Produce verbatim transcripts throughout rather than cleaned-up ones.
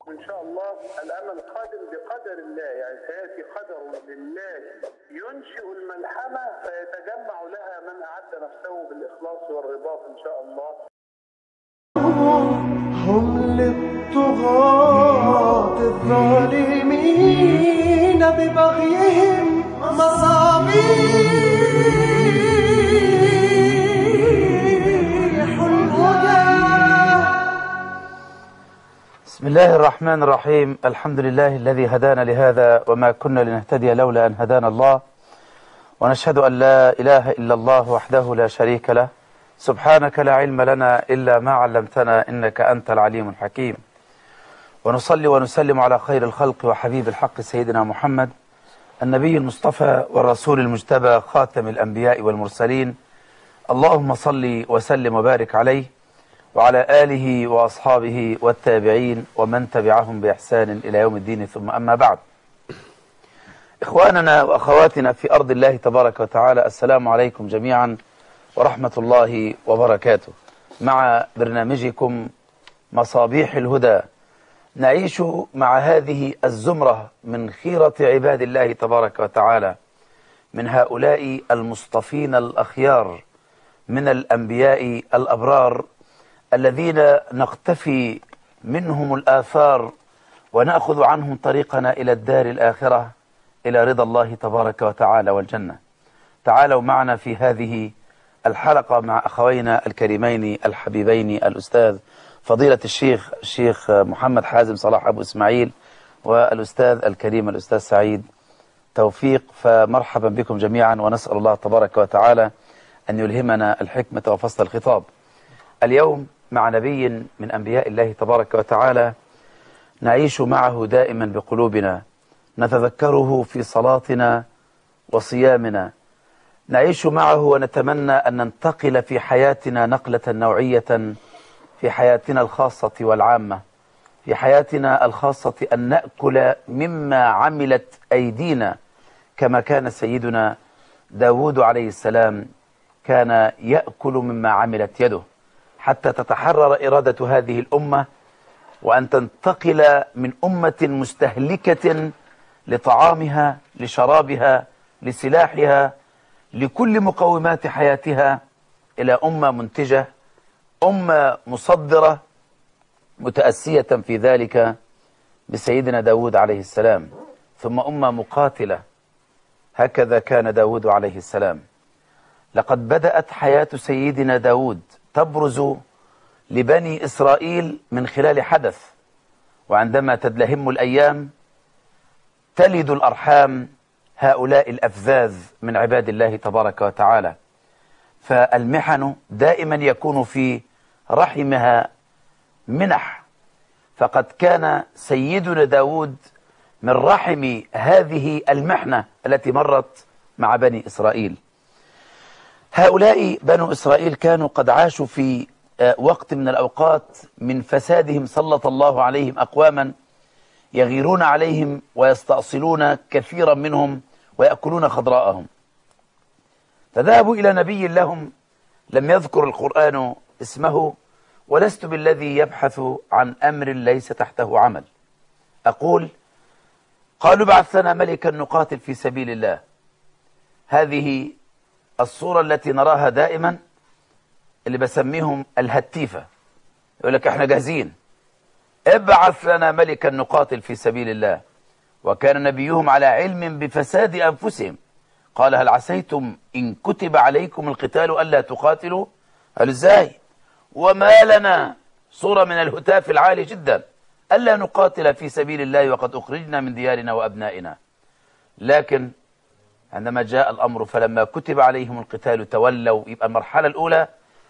إن شاء الله الأمل قادم بقدر الله، يعني سيأتي قدر لله ينشئ الملحمة فيتجمع لها من أعد نفسه بالإخلاص والرباط إن شاء الله. هم للطغاة الظالمين ببغيهم مصابيح الهدى. بسم الله الرحمن الرحيم. الحمد لله الذي هدانا لهذا وما كنا لنهتدي لولا أن هدانا الله، ونشهد أن لا إله إلا الله وحده لا شريك له، سبحانك لا علم لنا إلا ما علمتنا إنك أنت العليم الحكيم. ونصلي ونسلم على خير الخلق وحبيب الحق سيدنا محمد النبي المصطفى والرسول المجتبى خاتم الأنبياء والمرسلين. اللهم صل وسلم وبارك عليه وعلى آله وأصحابه والتابعين ومن تبعهم بإحسان إلى يوم الدين، ثم أما بعد. إخواننا وأخواتنا في أرض الله تبارك وتعالى، السلام عليكم جميعا ورحمة الله وبركاته. مع برنامجكم مصابيح الهدى نعيش مع هذه الزمرة من خيرة عباد الله تبارك وتعالى، من هؤلاء المصطفين الأخيار من الأنبياء الأبرار الذين نقتفي منهم الآثار ونأخذ عنهم طريقنا إلى الدار الآخرة، إلى رضا الله تبارك وتعالى والجنة. تعالوا معنا في هذه الحلقة مع أخوينا الكريمين الحبيبين الأستاذ فضيلة الشيخ الشيخ محمد حازم صلاح أبو إسماعيل والأستاذ الكريم الأستاذ سعيد توفيق. فمرحبا بكم جميعا، ونسأل الله تبارك وتعالى أن يلهمنا الحكمة وفصل الخطاب. اليوم مع نبي من أنبياء الله تبارك وتعالى نعيش معه دائما بقلوبنا، نتذكره في صلاتنا وصيامنا، نعيش معه ونتمنى أن ننتقل في حياتنا نقلة نوعية في حياتنا الخاصة والعامة. في حياتنا الخاصة أن نأكل مما عملت أيدينا، كما كان سيدنا داود عليه السلام كان يأكل مما عملت يده، حتى تتحرر إرادة هذه الأمة وأن تنتقل من أمة مستهلكة لطعامها، لشرابها، لسلاحها، لكل مقومات حياتها، إلى أمة منتجة، أمة مصدرة متأسية في ذلك بسيدنا داود عليه السلام، ثم أمة مقاتلة. هكذا كان داود عليه السلام. لقد بدأت حياة سيدنا داود تبرز لبني إسرائيل من خلال حدث، وعندما تدلهم الأيام تلد الأرحام هؤلاء الأفذاذ من عباد الله تبارك وتعالى. فالمحن دائما يكون في رحمها منح، فقد كان سيدنا داود من رحم هذه المحنة التي مرت مع بني إسرائيل. هؤلاء بنو إسرائيل كانوا قد عاشوا في وقت من الأوقات من فسادهم سلط الله عليهم أقواما يغيرون عليهم ويستأصلون كثيرا منهم ويأكلون خضراءهم، فذهبوا إلى نبي لهم لم يذكر القرآن اسمه، ولست بالذي يبحث عن أمر ليس تحته عمل. أقول قالوا ابعث لنا ملكا نقاتل في سبيل الله. هذه الصورة التي نراها دائما، اللي بسميهم الهتيفة، يقول لك احنا جاهزين، ابعث لنا ملكا نقاتل في سبيل الله. وكان نبيهم على علم بفساد أنفسهم. قال هل عسيتم إن كتب عليكم القتال ألا تقاتلوا؟ قال ازاي وما لنا، صورة من الهتاف العالي جدا، ألا نقاتل في سبيل الله وقد أخرجنا من ديارنا وأبنائنا. لكن عندما جاء الأمر فلما كتب عليهم القتال تولوا. يبقى المرحلة الأولى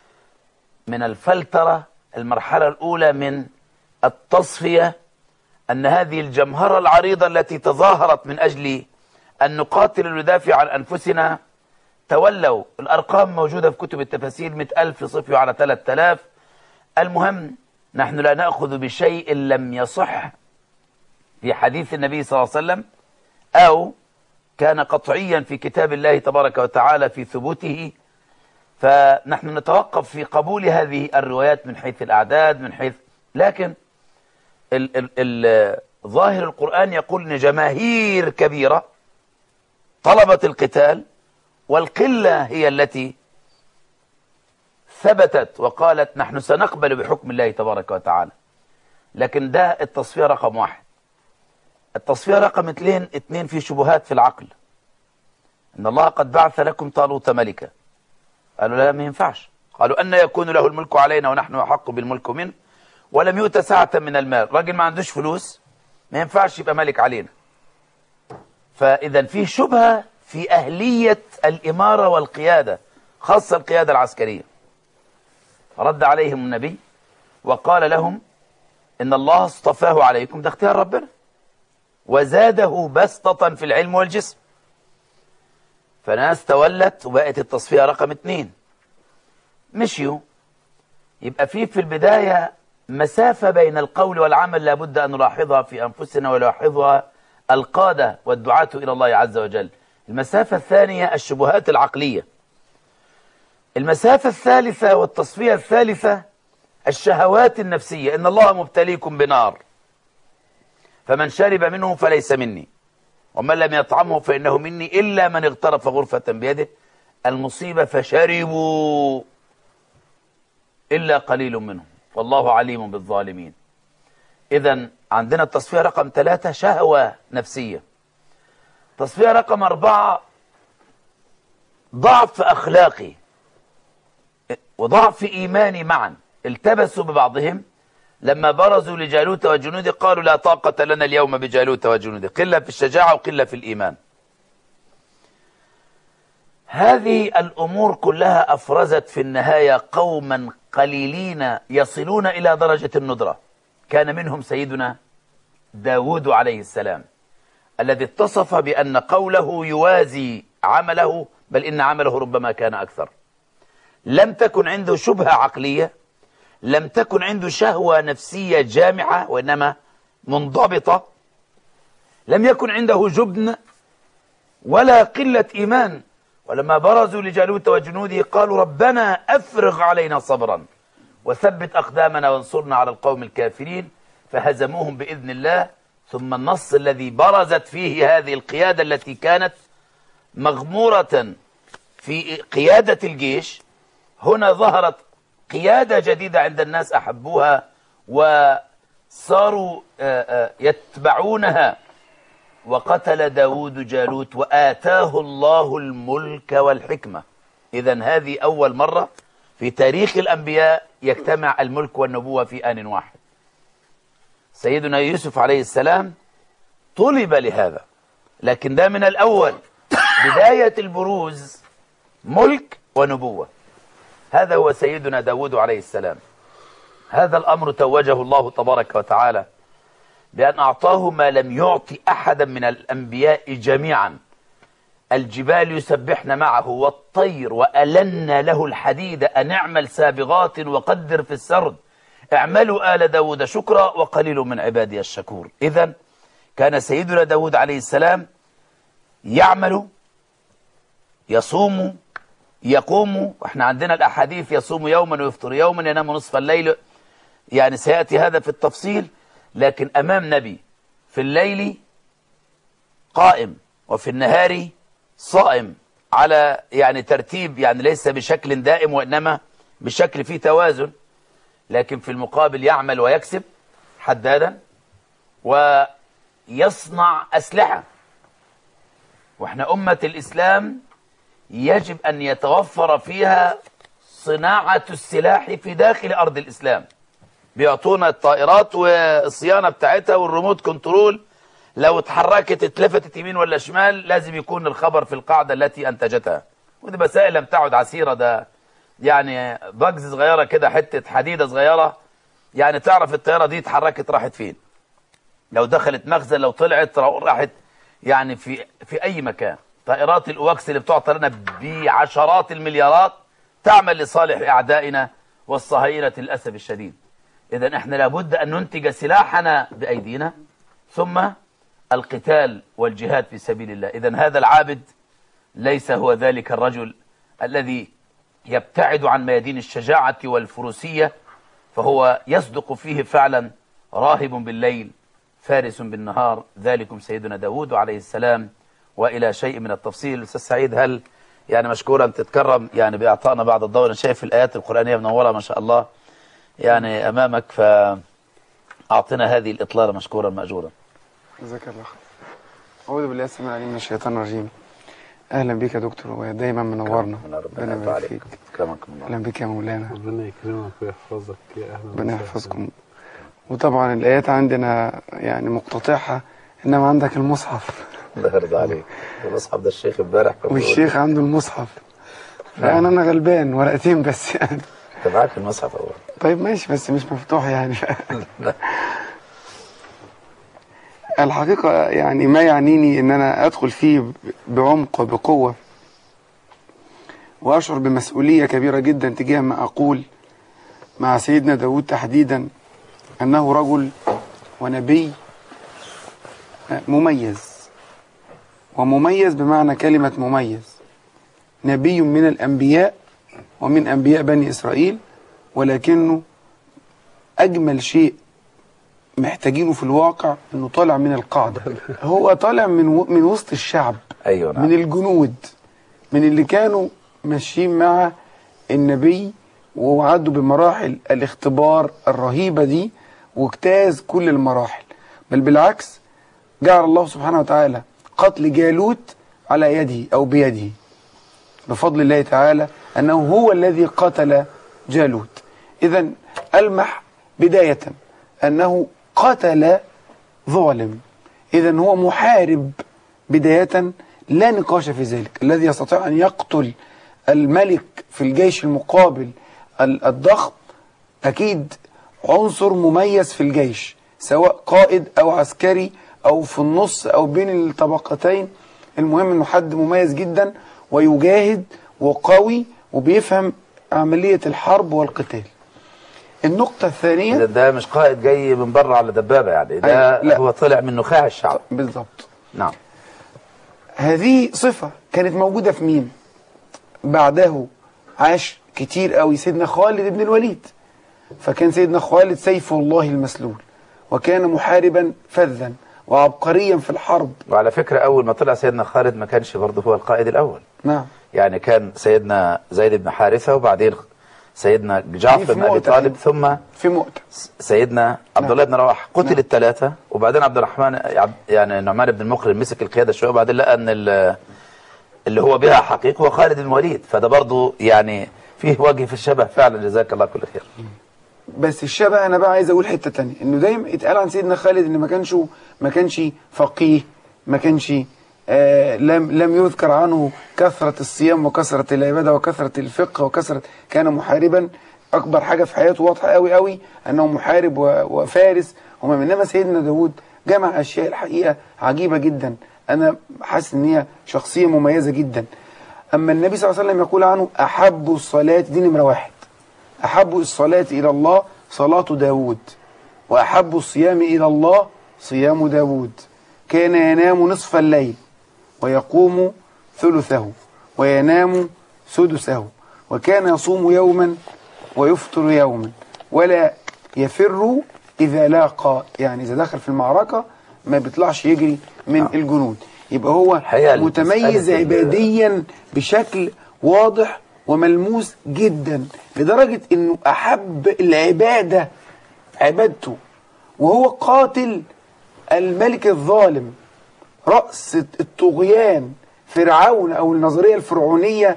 من الفلترة، المرحلة الأولى من التصفية، أن هذه الجمهرة العريضة التي تظاهرت من أجل أن نقاتل وندافع عن أنفسنا تولوا. الأرقام موجودة في كتب التفاسير، مئة ألف صفوا على ثلاثة آلاف. المهم نحن لا نأخذ بشيء لم يصح في حديث النبي صلى الله عليه وسلم أو كان قطعيا في كتاب الله تبارك وتعالى في ثبوته، فنحن نتوقف في قبول هذه الروايات من حيث الأعداد، من حيث. لكن ال ال ال ظاهر القرآن يقول ان جماهير كبيرة طلبت القتال، والقلة هي التي ثبتت وقالت نحن سنقبل بحكم الله تبارك وتعالى. لكن ده التصفية رقم واحد. التصفية رقم اثنين اثنين في شبهات في العقل. ان الله قد بعث لكم طالوت ملكا. قالوا لا، ما ينفعش. قالوا أن يكون له الملك علينا ونحن أحق بالملك منه ولم يؤت سعة من المال. راجل ما عندوش فلوس ما ينفعش يبقى ملك علينا. فإذا في شبهة في أهلية الإمارة والقيادة، خاصة القيادة العسكرية. رد عليهم النبي وقال لهم إن الله اصطفاه عليكم، ده اختيار ربنا، وزاده بسطة في العلم والجسم. فناس تولت وبقت التصفية رقم اثنين، مشيوا. يبقى في في البداية مسافة بين القول والعمل لابد أن نلاحظها في أنفسنا ويلاحظها القادة والدعاة إلى الله عز وجل. المسافة الثانية الشبهات العقلية. المسافة الثالثة والتصفية الثالثة الشهوات النفسية. إن الله مبتليكم بنار فمن شرب منه فليس مني ومن لم يطعمه فإنه مني إلا من اغترف غرفة بيده. المصيبة فشربوا إلا قليل منهم والله عليم بالظالمين. إذا عندنا التصفية رقم ثلاثة شهوة نفسية. تصفية رقم أربعة ضعف أخلاقي وضعف إيماني معا التبسوا ببعضهم لما برزوا لجالوت وجنوده قالوا لا طاقة لنا اليوم بجالوت وجنوده. قلة في الشجاعة وقلة في الإيمان. هذه الأمور كلها أفرزت في النهاية قوما قليلين يصلون إلى درجة الندرة. كان منهم سيدنا داود عليه السلام الذي اتصف بأن قوله يوازي عمله، بل إن عمله ربما كان أكثر. لم تكن عنده شبهة عقلية، لم تكن عنده شهوة نفسية جامعة وإنما منضبطة، لم يكن عنده جبن ولا قلة إيمان. ولما برزوا لجالوت وجنوده قالوا ربنا أفرغ علينا صبرا وثبت أقدامنا وانصرنا على القوم الكافرين فهزموهم بإذن الله. ثم النص الذي برزت فيه هذه القيادة التي كانت مغمورة في قيادة الجيش، هنا ظهرت قيادة جديدة عند الناس أحبوها وصاروا يتبعونها. وقتل داود جالوت وآتاه الله الملك والحكمة. إذن هذه أول مرة في تاريخ الأنبياء يجتمع الملك والنبوة في آن واحد. سيدنا يوسف عليه السلام طلب لهذا، لكن ده من الأول بداية البروز ملك ونبوة. هذا هو سيدنا داود عليه السلام. هذا الأمر توجه الله تبارك وتعالى بأن أعطاه ما لم يعطي أحدا من الأنبياء جميعا. الجبال يسبحن معه والطير وألنا له الحديد أن اعمل سابغات وقدر في السرد اعملوا آل داود شكرا وقليل من عبادي الشكور. إذن كان سيدنا داود عليه السلام يعمل يصوم يقوم. واحنا عندنا الأحاديث يصوم يوما ويفطر يوما ينام نصف الليل، يعني سيأتي هذا في التفصيل. لكن أمام نبي في الليل قائم وفي النهار صائم على يعني ترتيب، يعني ليس بشكل دائم وإنما بشكل فيه توازن. لكن في المقابل يعمل ويكسب حدادا ويصنع أسلحة. واحنا أمة الإسلام يجب أن يتوفر فيها صناعة السلاح في داخل أرض الإسلام. بيعطونا الطائرات والصيانة بتاعتها والريموت كنترول، لو اتحركت اتلفتت يمين ولا شمال لازم يكون الخبر في القاعدة التي أنتجتها. ودي مسائل لم تعد عسيرة، ده يعني بجز صغيرة كده، حتة حديدة صغيرة يعني تعرف الطيارة دي اتحركت راحت فين، لو دخلت مخزن، لو طلعت راحت يعني في في أي مكان. طائرات الأواكس اللي بتعطى لنا بعشرات المليارات تعمل لصالح أعدائنا والصهاينة للأسف الشديد. إذن احنا لابد أن ننتج سلاحنا بأيدينا ثم القتال والجهاد في سبيل الله. إذن هذا العابد ليس هو ذلك الرجل الذي يبتعد عن ميادين الشجاعة والفروسية، فهو يصدق فيه فعلا راهب بالليل فارس بالنهار، ذلكم سيدنا داود عليه السلام. وإلى شيء من التفصيل. أستاذ سعيد، هل يعني مشكورا تتكرم يعني بإعطائنا بعض الضوء؟ أنا شايف الآيات القرآنية منورة ما شاء الله يعني أمامك، فأعطنا هذه الإطلالة مشكورا مأجورا. جزاك الله خير. أعوذ بالله السميع العليم من الشيطان الرجيم. أهلا بك يا دكتور، ودايما منورنا. ربنا يبارك فيك. أكرمكم الله. أهلا بك يا مولانا. ربنا يكرمك ويحفظك يا أهلا. ربنا يحفظكم. وطبعا الآيات عندنا يعني مقتطعها، إنما عندك المصحف. الله يرضى عليك. المصحف ده الشيخ امبارح والشيخ عنده المصحف، فأنا أنا غلبان ورقتين بس يعني. أنت معاك المصحف أول. طيب ماشي، بس مش مفتوح يعني. الحقيقة يعني ما يعنيني إن أنا أدخل فيه بعمق وبقوة، وأشعر بمسؤولية كبيرة جدا تجاه ما أقول مع سيدنا داود تحديدا، أنه رجل ونبي مميز، ومميز بمعنى كلمة مميز، نبي من الأنبياء ومن أنبياء بني إسرائيل، ولكنه أجمل شيء محتاجينه في الواقع انه طالع من القاعدة. هو طالع من و... من وسط الشعب. أيوة نعم. من الجنود، من اللي كانوا ماشيين مع النبي وعدوا بمراحل الاختبار الرهيبة دي، واجتاز كل المراحل. بل بالعكس جعل الله سبحانه وتعالى قتل جالوت على يده أو بيده بفضل الله تعالى، أنه هو الذي قتل جالوت. إذن ألمح بداية أنه قتل ظالم، إذن هو محارب بداية، لا نقاش في ذلك. الذي يستطيع أن يقتل الملك في الجيش المقابل الضخم أكيد عنصر مميز في الجيش، سواء قائد أو عسكري أو في النص أو بين الطبقتين. المهم أنه حد مميز جدا ويجاهد وقوي وبيفهم عملية الحرب والقتال. النقطة الثانية، ده, ده مش قائد جاي من بره على دبابة يعني، ده لا. هو طلع من نخاع الشعب. بالضبط. نعم. هذه صفة كانت موجودة في مين؟ بعده عاش كتير قوي سيدنا خالد بن الوليد، فكان سيدنا خالد سيف الله المسلول، وكان محاربا فذا وعبقريا في الحرب. وعلى فكرة أول ما طلع سيدنا خالد ما كانش برضه هو القائد الأول. نعم. يعني كان سيدنا زيد بن حارثة، وبعدين سيدنا جعفر بن أبي طالب، ثم في مؤتة سيدنا عبد الله بن رواحه. قتل نعم. الثلاثة، وبعدين عبد الرحمن يعني النعمان بن المقرن مسك القيادة شوية، وبعدين لقى أن اللي هو بها حقيقة هو خالد بن الوليد. فده برضه يعني فيه وجه في الشبه فعلا. جزاك الله كل خير. بس الشبه أنا بقى عايز أقول حتة تانية، إنه دايما اتقال عن سيدنا خالد إن ما كانش ما كانش فقيه، ما كانش آه لم لم يذكر عنه كثرة الصيام وكثرة العبادة وكثرة الفقه وكثرة، كان محاربا. أكبر حاجة في حياته واضحة قوي قوي أنه محارب وفارس. وما إنما سيدنا داود جمع أشياء الحقيقة عجيبة جدا. أنا حاسس إن هي شخصية مميزة جدا. أما النبي صلى الله عليه وسلم يقول عنه أحب الصلاة، دي نمرة واحد، أحب الصلاة إلى الله صلاة داود، وأحب الصيام إلى الله صيام داود. كان ينام نصف الليل ويقوم ثلثه وينام سدسه، وكان يصوم يوما ويفطر يوما، ولا يفر إذا لاقى، يعني إذا دخل في المعركة ما بيطلعش يجري من الجنود. يبقى هو متميز عباديا بشكل واضح وملموس جدا، لدرجة انه احب العبادة عبادته وهو قاتل الملك الظالم رأس الطغيان فرعون، او النظرية الفرعونية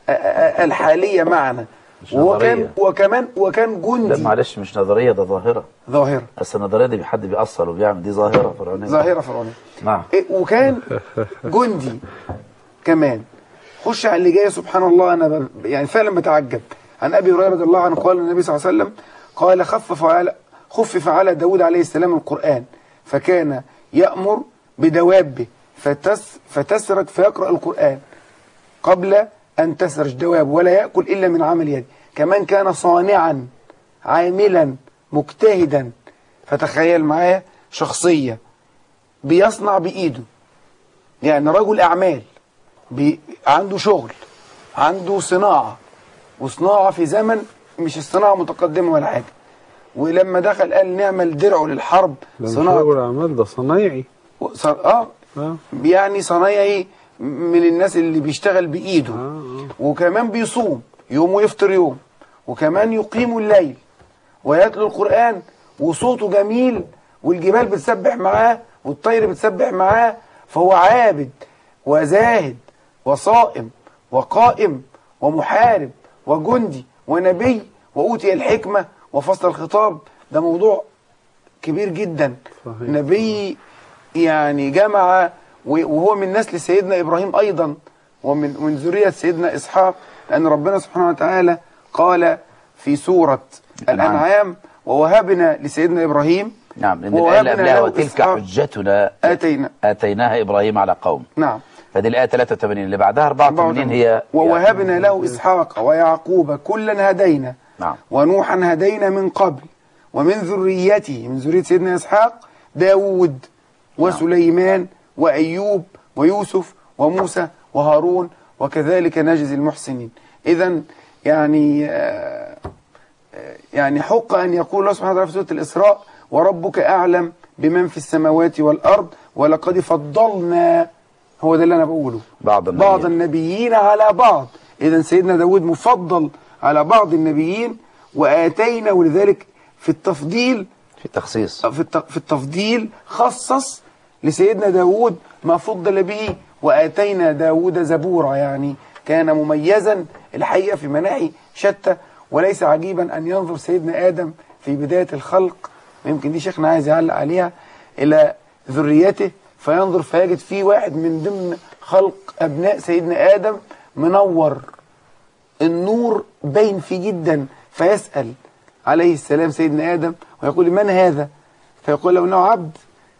الحالية معنا. وكان وكمان وكان جندي. لا معلش، مش نظرية، ده ظاهرة. ظاهرة. بس النظرية دي حد بيأصل وبيعمل، دي ظاهرة فرعونية. ظاهرة فرعونية. نعم. وكان جندي كمان. خش على اللي جاي، سبحان الله، انا يعني فعلا بتعجب. عن ابي هريره رضي الله عنه قال النبي صلى الله عليه وسلم قال خفف على خفف على داود عليه السلام القرآن، فكان يأمر بدوابه فتس فتسرج فيقرأ القرآن قبل أن تسرج دواب، ولا يأكل إلا من عمل يده. كمان كان صانعا عاملا مجتهدا. فتخيل معايا شخصية بيصنع بإيده، يعني رجل أعمال، بي عنده شغل، عنده صناعة، وصناعة في زمن مش الصناعة متقدمة ولا حاجة، ولما دخل قال نعمل درعه للحرب ده مش صناعة. رجل اعمال، ده صنايعي. ص- اه اه يعني صنايعي من الناس اللي بيشتغل بايده. اه اه وكمان بيصوم يوم ويفطر يوم، وكمان يقيم الليل ويتلو القرآن، وصوته جميل، والجبال بتسبح معاه والطير بتسبح معاه. فهو عابد وزاهد وصائم وقائم ومحارب وجندي ونبي وأوتي الحكمة وفصل الخطاب. ده موضوع كبير جدا. صحيح. نبي يعني جمع، وهو من نسل سيدنا إبراهيم أيضا، ومن من ذرية سيدنا إسحاق، لأن ربنا سبحانه وتعالى قال في سورة الأنعام ووهبنا لسيدنا إبراهيم. نعم، لأن الآية اللي قبلها وتلك إسحاق حجتنا آتينا. آتيناها إبراهيم على قوم. نعم. فدي الآية ثلاثة وثمانين، اللي بعدها أربعة وثمانين هي ووهبنا له إسحاق ويعقوب كلا هدينا. نعم. ونوحا هدينا من قبل ومن ذريته، من ذرية سيدنا إسحاق، داود وسليمان وأيوب ويوسف وموسى وهارون وكذلك نجزي المحسنين. إذن يعني آه يعني حق أن يقول الله سبحانه وتعالى في سورة الإسراء وربك أعلم بمن في السماوات والأرض ولقد فضلنا، هو ده اللي أنا بقوله، بعض النبيين, بعض النبيين على بعض. إذن سيدنا داود مفضل على بعض النبيين، وآتينا، ولذلك في التفضيل في التخصيص في في التفضيل خصص لسيدنا داود ما فضل به. وآتينا داود زبورا، يعني كان مميزا الحقيقة في مناحي شتى. وليس عجيبا أن ينظر سيدنا آدم في بداية الخلق، ويمكن دي شيخنا عايز يعلق عليها، إلى ذريته، فينظر فيجد فيه واحد من ضمن خلق أبناء سيدنا آدم منور، النور باين فيه جدا، فيسأل عليه السلام سيدنا آدم ويقول من هذا؟ فيقول له إنه عبد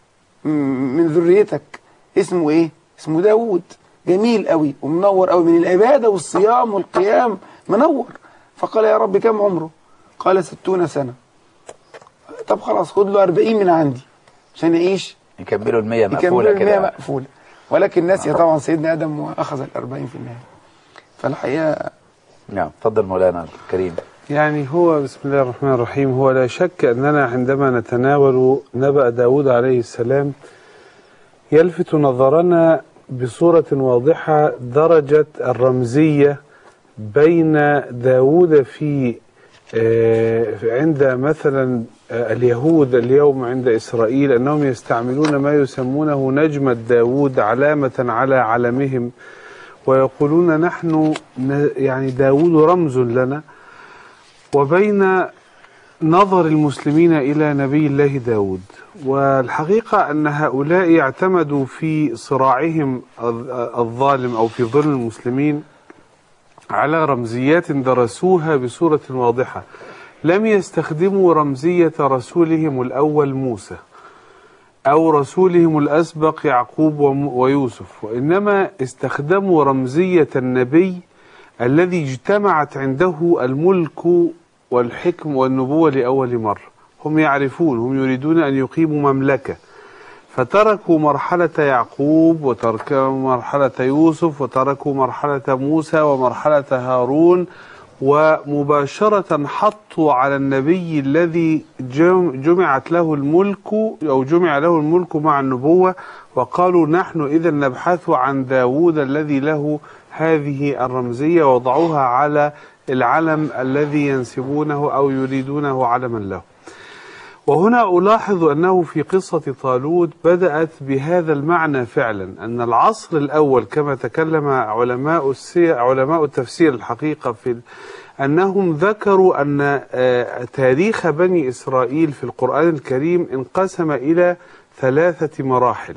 من ذريتك، اسمه إيه؟ اسمه داود، جميل قوي ومنور قوي من العبادة والصيام والقيام، منور. فقال يا رب كم عمره؟ قال ستون سنة. طب خلاص خد له أربعين من عندي عشان يعيش، يكملوا المية مقفولة يكملوا المية كده. مقفولة. ولكن نسي طبعا سيدنا آدم وأخذ الأربعين في النهاية. فالحقيقة نعم، تفضل مولانا الكريم. يعني هو بسم الله الرحمن الرحيم، هو لا شك أننا عندما نتناول نبأ داود عليه السلام يلفت نظرنا بصورة واضحة درجة الرمزية بين داود في عند مثلا اليهود اليوم عند إسرائيل، أنهم يستعملون ما يسمونه نجمة داود علامة على علمهم، ويقولون نحن يعني داود رمز لنا، وبين نظر المسلمين إلى نبي الله داود. والحقيقة أن هؤلاء اعتمدوا في صراعهم الظالم أو في ظلم المسلمين على رمزيات درسوها بصورة واضحة. لم يستخدموا رمزية رسولهم الأول موسى أو رسولهم الأسبق يعقوب ويوسف، وإنما استخدموا رمزية النبي الذي اجتمعت عنده الملك والحكم والنبوة لأول مرة. هم يعرفون، هم يريدون أن يقيموا مملكة، فتركوا مرحلة يعقوب وتركوا مرحلة يوسف وتركوا مرحلة موسى ومرحلة هارون، ومباشرة حطوا على النبي الذي جمعت له الملك أو جمع له الملك مع النبوة، وقالوا نحن إذا نبحث عن داود الذي له هذه الرمزية، وضعوها على العلم الذي ينسبونه أو يريدونه علما له. وهنا ألاحظ أنه في قصة طالوت بدأت بهذا المعنى فعلا، أن العصر الأول كما تكلم علماء علماء التفسير الحقيقة في أنهم ذكروا أن تاريخ بني إسرائيل في القرآن الكريم انقسم إلى ثلاثة مراحل.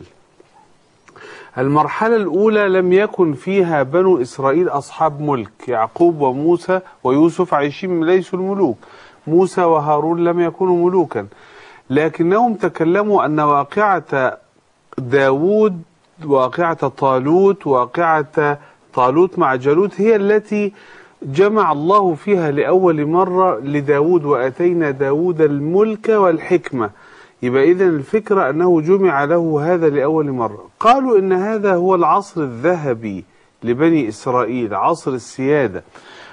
المرحلة الأولى لم يكن فيها بنو إسرائيل أصحاب ملك، يعقوب وموسى ويوسف عايشين ليسوا الملوك، موسى وهارون لم يكونوا ملوكا، لكنهم تكلموا أن واقعة داود، واقعة طالوت، واقعة طالوت مع جالوت هي التي جمع الله فيها لأول مرة لداود، وآتينا داود الملك والحكمة. يبقى إذن الفكرة أنه جمع له هذا لأول مرة. قالوا إن هذا هو العصر الذهبي لبني إسرائيل، عصر السيادة،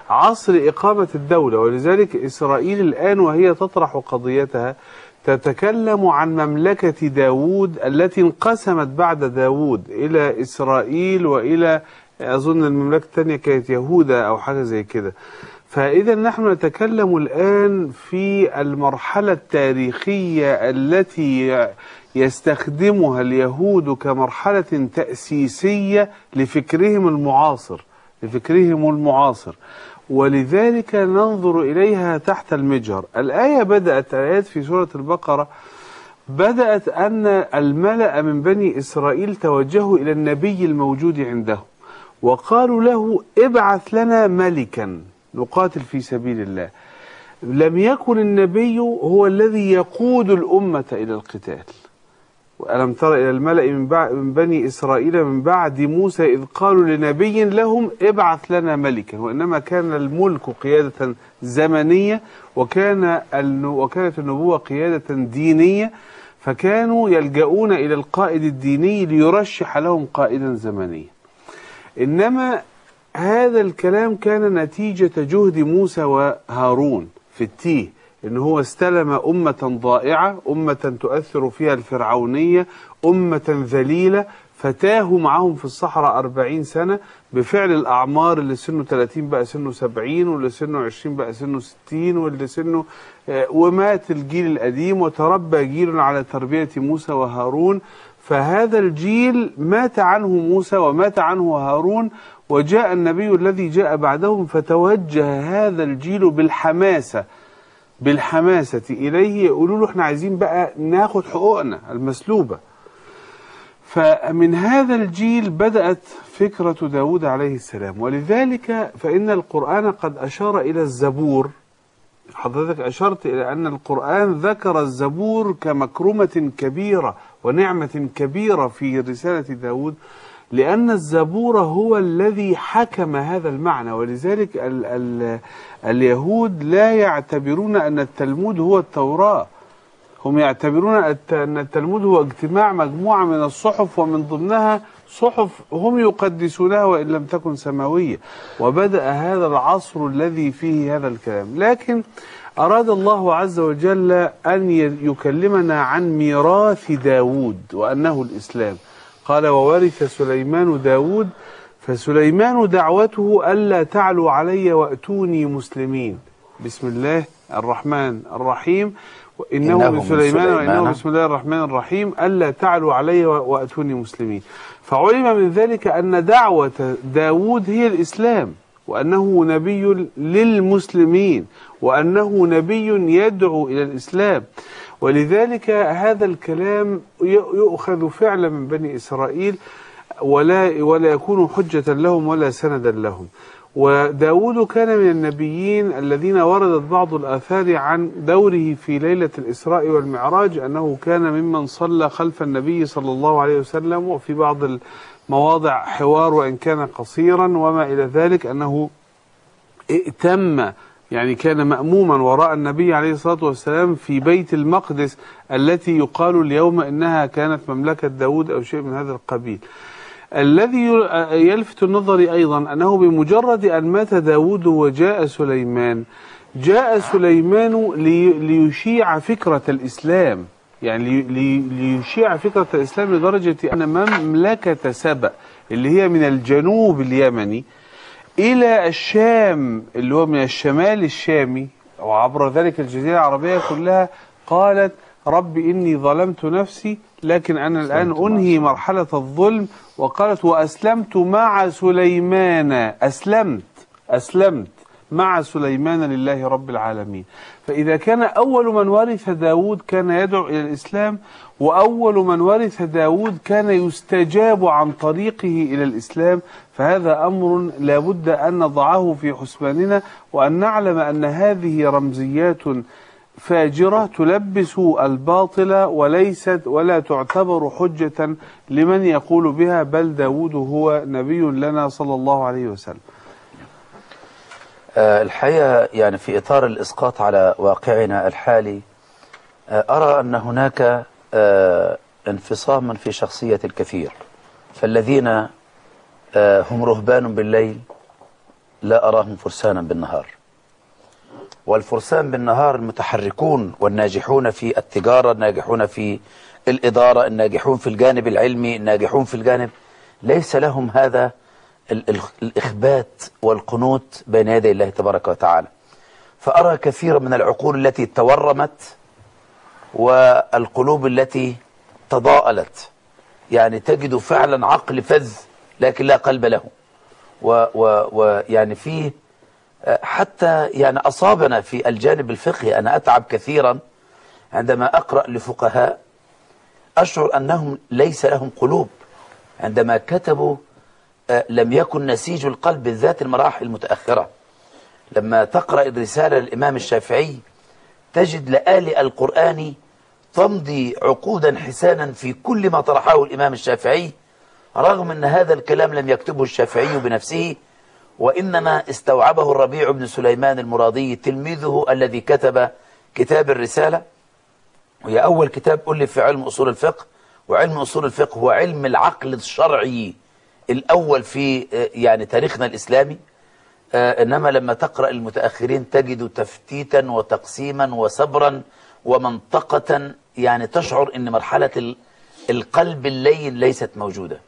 عصر إقامة الدولة. ولذلك إسرائيل الآن وهي تطرح قضيتها تتكلم عن مملكة داود التي انقسمت بعد داود إلى إسرائيل وإلى أظن المملكة الثانية كانت يهوذا أو حاجة زي كده. فإذا نحن نتكلم الآن في المرحلة التاريخية التي يستخدمها اليهود كمرحلة تأسيسية لفكرهم المعاصر لفكرهم المعاصر ولذلك ننظر إليها تحت المجهر. الآية بدأت آيات في سورة البقرة بدأت أن الملأ من بني إسرائيل توجهوا إلى النبي الموجود عندهم وقالوا له ابعث لنا ملكا نقاتل في سبيل الله. لم يكن النبي هو الذي يقود الأمة إلى القتال. وألم تر إلى الملأ من, من بني إسرائيل من بعد موسى إذ قالوا لنبي لهم ابعث لنا ملكا، وإنما كان الملك قيادة زمنية وكان وكانت النبوة قيادة دينية، فكانوا يلجؤون إلى القائد الديني ليرشح لهم قائدا زمنيا. إنما هذا الكلام كان نتيجة جهد موسى وهارون في التيه، إن هو استلم أمة ضائعة، أمة تؤثر فيها الفرعونية، أمة ذليلة، فتاهوا معهم في الصحراء أربعين سنة بفعل الأعمار، اللي سنه ثلاثين بقى سنه سبعين، واللي سنه عشرين بقى سنه ستين، واللي سنه ومات الجيل القديم وتربى جيل على تربية موسى وهارون. فهذا الجيل مات عنه موسى ومات عنه هارون، وجاء النبي الذي جاء بعدهم فتوجه هذا الجيل بالحماسة بالحماسة إليه، يقولوا له احنا عايزين بقى ناخد حقوقنا المسلوبة. فمن هذا الجيل بدأت فكرة داود عليه السلام. ولذلك فإن القرآن قد أشار إلى الزبور. حضرتك أشرت إلى أن القرآن ذكر الزبور كمكرمة كبيرة ونعمة كبيرة في رسالة داود، لأن الزبور هو الذي حكم هذا المعنى. ولذلك ال ال اليهود لا يعتبرون أن التلمود هو التوراة، هم يعتبرون أن التلمود هو اجتماع مجموعة من الصحف، ومن ضمنها صحف هم يقدسونها وإن لم تكن سماوية. وبدأ هذا العصر الذي فيه هذا الكلام. لكن أراد الله عز وجل أن يكلمنا عن ميراث داود وأنه الإسلام. قال وورث سليمان داود فسليمان دعوته ألا تعلوا علي وأتوني مسلمين. بسم الله الرحمن الرحيم. إنه من سليمان وإنه بسم الله الرحمن الرحيم ألا تعلوا علي وأتوني مسلمين. فعلم من ذلك أن دعوة داود هي الإسلام، وأنه نبي للمسلمين، وأنه نبي يدعو إلى الإسلام. ولذلك هذا الكلام يؤخذ فعلا من بني إسرائيل ولا ولا يكون حجة لهم ولا سندا لهم. وداود كان من النبيين الذين وردت بعض الآثار عن دوره في ليلة الإسراء والمعراج أنه كان ممن صلى خلف النبي صلى الله عليه وسلم، وفي بعض المواضع حوار وإن كان قصيرا وما إلى ذلك، أنه ائتم يعني كان مأموما وراء النبي عليه الصلاة والسلام في بيت المقدس التي يقال اليوم إنها كانت مملكة داود أو شيء من هذا القبيل. الذي يلفت النظر أيضا أنه بمجرد أن مات داود وجاء سليمان، جاء سليمان ليشيع فكرة الإسلام، يعني ليشيع فكرة الإسلام لدرجة أن مملكة سبأ اللي هي من الجنوب اليمني إلى الشام اللي هو من الشمال الشامي وعبر ذلك الجزيرة العربية كلها قالت رب إني ظلمت نفسي لكن أنا الآن أنهي مرحلة الظلم. وقالت وأسلمت مع سليمان، أسلمت أسلمت مع سليمان لله رب العالمين. فإذا كان أول من ورث داود كان يدعو إلى الإسلام، وأول من ورث داود كان يستجاب عن طريقه إلى الإسلام، فهذا أمر لابد أن نضعه في حسباننا، وأن نعلم أن هذه رمزيات فاجرة تلبس الباطل وليست ولا تعتبر حجة لمن يقول بها، بل داود هو نبي لنا صلى الله عليه وسلم. أه الحقيقة يعني في إطار الإسقاط على واقعنا الحالي، أه أرى أن هناك أه انفصاما في شخصية الكثير، فالذين أه هم رهبان بالليل لا أراهم فرسانا بالنهار. والفرسان بالنهار المتحركون والناجحون في التجارة، الناجحون في الإدارة، الناجحون في الجانب العلمي، الناجحون في الجانب، ليس لهم هذا الإخبات والقنوت بين يدي الله تبارك وتعالى. فأرى كثيرا من العقول التي تورمت والقلوب التي تضاءلت، يعني تجد فعلا عقل فذ لكن لا قلب له، ويعني فيه حتى يعني أصابنا في الجانب الفقهي. أنا أتعب كثيرا عندما أقرأ لفقهاء أشعر أنهم ليس لهم قلوب. عندما كتبوا لم يكن نسيج القلب بالذات المراحل المتأخرة. لما تقرأ الرسالة للإمام الشافعي تجد لآلئ القرآن تمضي عقودا حسانا في كل ما طرحه الإمام الشافعي، رغم أن هذا الكلام لم يكتبه الشافعي بنفسه، وإنما استوعبه الربيع بن سليمان المرادي تلميذه الذي كتب كتاب الرسالة، وهي أول كتاب ألف في علم أصول الفقه. وعلم أصول الفقه هو علم العقل الشرعي الأول في يعني تاريخنا الإسلامي. إنما لما تقرأ المتأخرين تجد تفتيتا وتقسيما وسبرا ومنطقة، يعني تشعر أن مرحلة القلب اللين ليست موجودة.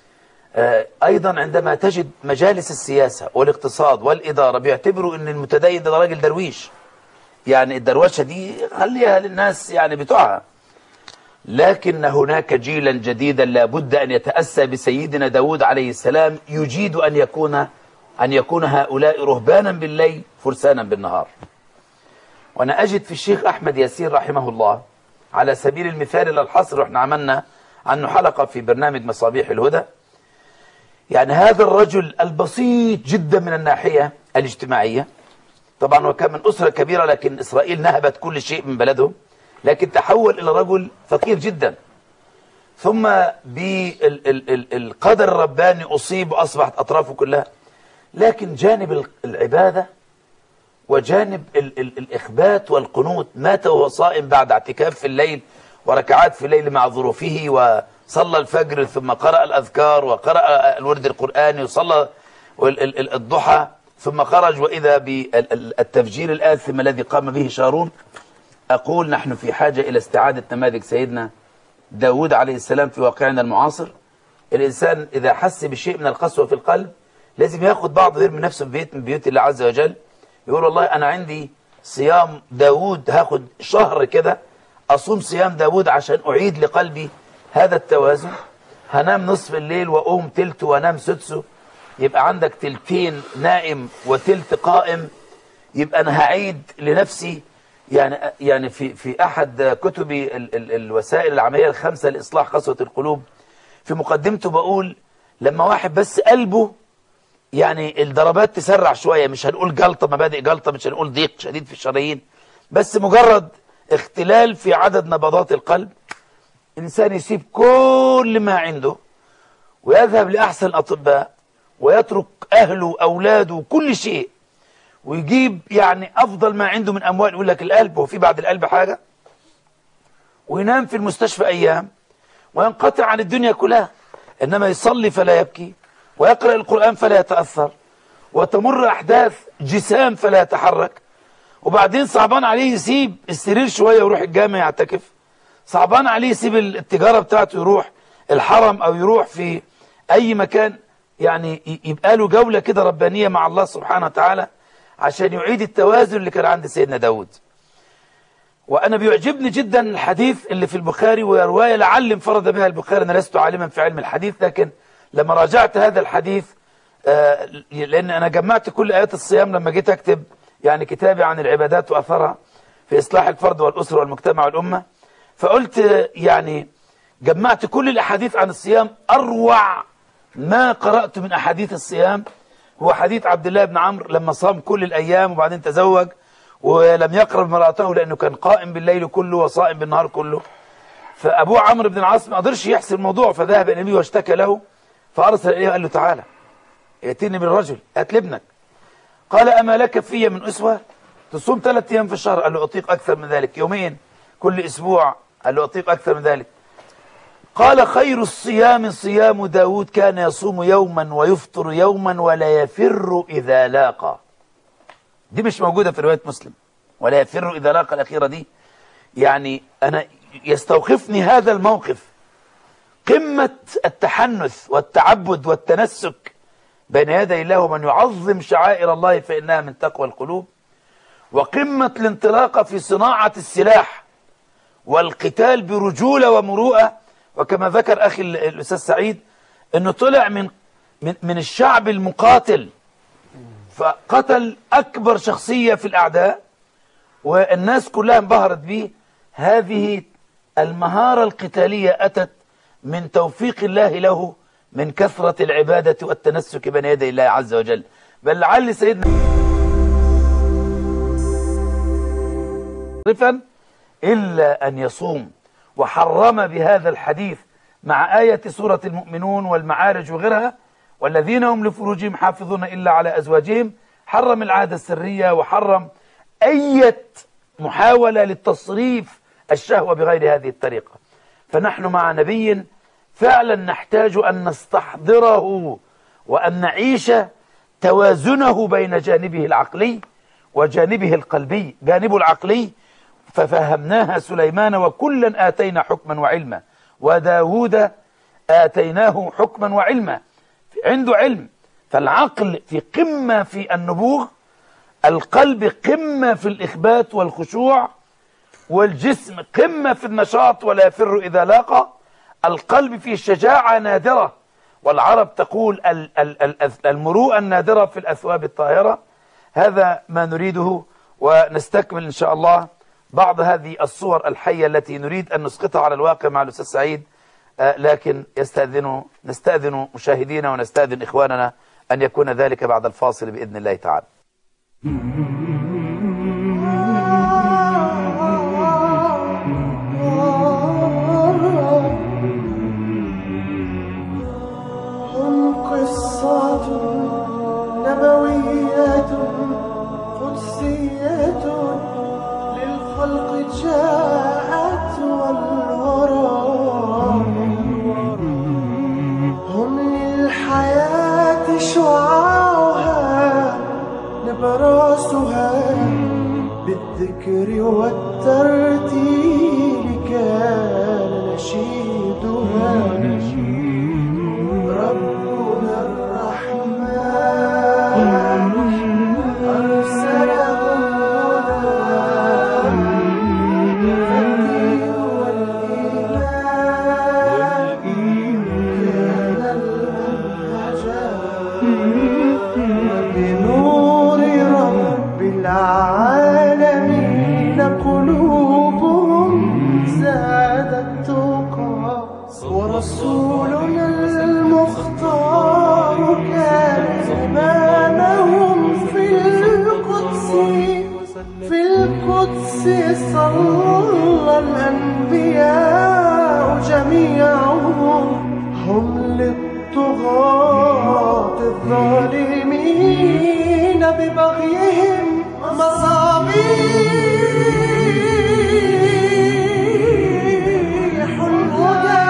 أيضا عندما تجد مجالس السياسة والاقتصاد والإدارة بيعتبروا أن المتدين ده راجل درويش، يعني الدروشة دي خليها للناس يعني بتوعها. لكن هناك جيلا جديدا لابد أن يتأسى بسيدنا داود عليه السلام، يجيد أن يكون أن يكون هؤلاء رهبانا بالليل فرسانا بالنهار. وأنا أجد في الشيخ أحمد ياسين رحمه الله على سبيل المثال إلى الحصر، وإحنا عملنا عنه حلقة في برنامج مصابيح الهدى. يعني هذا الرجل البسيط جدا من الناحية الاجتماعية، طبعا هو كان من أسرة كبيرة لكن إسرائيل نهبت كل شيء من بلدهم، لكن تحول إلى رجل فقير جدا، ثم بالقدر الرباني أصيب وأصبحت أطرافه كلها. لكن جانب العبادة وجانب ال ال الإخبات والقنوت، مات وهو صائم بعد اعتكاف في الليل وركعات في الليل مع ظروفه، وصلى الفجر ثم قرأ الأذكار وقرأ الورد القرآني وصلى الضحى، ثم خرج وإذا بالتفجير الآثم الذي قام به شارون. أقول نحن في حاجة إلى استعادة نماذج سيدنا داود عليه السلام في واقعنا المعاصر. الإنسان إذا حس بشيء من القسوة في القلب لازم ياخد بعض غير من نفسه بيت من بيوت الله عز وجل، يقول والله أنا عندي صيام داود، هاخد شهر كده أصوم صيام داود عشان أعيد لقلبي هذا التوازن. هنام نصف الليل وأقوم تلت وأنام سدسه، يبقى عندك تلتين نائم وتلت قائم. يبقى أنا هعيد لنفسي يعني يعني في في أحد كتبي ال ال الوسائل العملية الخمسة لإصلاح قسوة القلوب، في مقدمته بقول لما واحد بس قلبه يعني الضربات تسرع شوية، مش هنقول جلطة مبادئ جلطة، مش هنقول ضيق شديد في الشرايين، بس مجرد اختلال في عدد نبضات القلب، إنسان يسيب كل ما عنده ويذهب لأحسن الأطباء ويترك أهله أولاده كل شيء، ويجيب يعني أفضل ما عنده من أموال، يقول لك القلب وفي بعد القلب حاجة، وينام في المستشفى أيام وينقطع عن الدنيا كلها. إنما يصلي فلا يبكي، ويقرأ القرآن فلا يتأثر، وتمر أحداث جسام فلا يتحرك، وبعدين صعبان عليه يسيب السرير شوية ويروح الجامع يعتكف، صعبان عليه يسيب التجارة بتاعته يروح الحرم أو يروح في أي مكان، يعني يبقى له جولة كده ربانية مع الله سبحانه وتعالى عشان يعيد التوازن اللي كان عند سيدنا داود. وأنا بيعجبني جدا الحديث اللي في البخاري، وهي رواية لعل انفرد بها البخاري، أنا لست عالما في علم الحديث، لكن لما راجعت هذا الحديث آه لأن أنا جمعت كل آيات الصيام لما جيت أكتب يعني كتابي عن العبادات وأثرها في إصلاح الفرد والأسرة والمجتمع والأمة، فقلت يعني جمعت كل الأحاديث عن الصيام. أروع ما قرأت من أحاديث الصيام هو حديث عبد الله بن عمرو لما صام كل الأيام وبعدين تزوج ولم يقرب امرأته لأنه كان قائم بالليل كله وصائم بالنهار كله. فأبوه عمرو بن العاص ما قدرش يحسن الموضوع، فذهب إلى النبي واشتكى له، فأرسل إليه قال له تعالى ائتني بالرجل هات لي ابنك. قال أما لك في من أسوة؟ تصوم ثلاث أيام في الشهر؟ قال له أطيق أكثر من ذلك. يومين كل أسبوع؟ قال له أطيق أكثر من ذلك. قال خير الصيام صيام داود كان يصوم يوما ويفطر يوما ولا يفر إذا لاقى. دي مش موجودة في رواية مسلم، ولا يفر إذا لاقى الأخيرة دي. يعني أنا يستوقفني هذا الموقف، قمة التحنث والتعبد والتنسك بين يدي الله، ومن يعظم شعائر الله فإنها من تقوى القلوب، وقمة الانطلاقة في صناعة السلاح والقتال برجولة ومروءة. وكما ذكر أخي الأستاذ سعيد أنه طلع من من من الشعب المقاتل، فقتل أكبر شخصية في الأعداء والناس كلها انبهرت به. هذه المهارة القتالية أتت من توفيق الله له من كثرة العبادة والتنسك بين يدي الله عز وجل. بل لعل سيدنا إلا أن يصوم، وحرم بهذا الحديث مع آية سورة المؤمنون والمعارج وغيرها، والذين هم لفروجهم حافظون إلا على أزواجهم، حرم العادة السرية، وحرم أي محاولة للتصريف الشهوة بغير هذه الطريقة. فنحن مع نبي فعلا نحتاج أن نستحضره وأن نعيش توازنه بين جانبه العقلي وجانبه القلبي. جانبه العقلي ففهمناها سليمان وكلا آتينا حكما وعلما، وداود آتيناه حكما وعلما، عنده علم. فالعقل في قمة في النبوغ، القلب قمة في الإخبات والخشوع، والجسم قمة في النشاط ولا يفر إذا لاقى. القلب فيه شجاعة نادرة، والعرب تقول المروءة النادرة في الأثواب الطاهرة. هذا ما نريده، ونستكمل إن شاء الله بعض هذه الصور الحية التي نريد أن نسقطها على الواقع مع الأستاذ سعيد. آه لكن يستأذن نستأذن مشاهدينا ونستأذن إخواننا أن يكون ذلك بعد الفاصل بإذن الله تعالى. هم قصات نبويات قدسية للخلق جاءت والورى، هم للحياة شعاعها نبراسها، بالذكر والترتيل كان نشيدها. ربنا الرحمن أرسله الدين والإيمان كان المنهجا، بنور رب العالمين قلوبهم زادت تقى. ورسولنا المختار كان إمامهم في القدس، في القدس صلى الأنبياء جميعهم، هم للطغاة الظالمين ببغيهم مصابيح الهدى.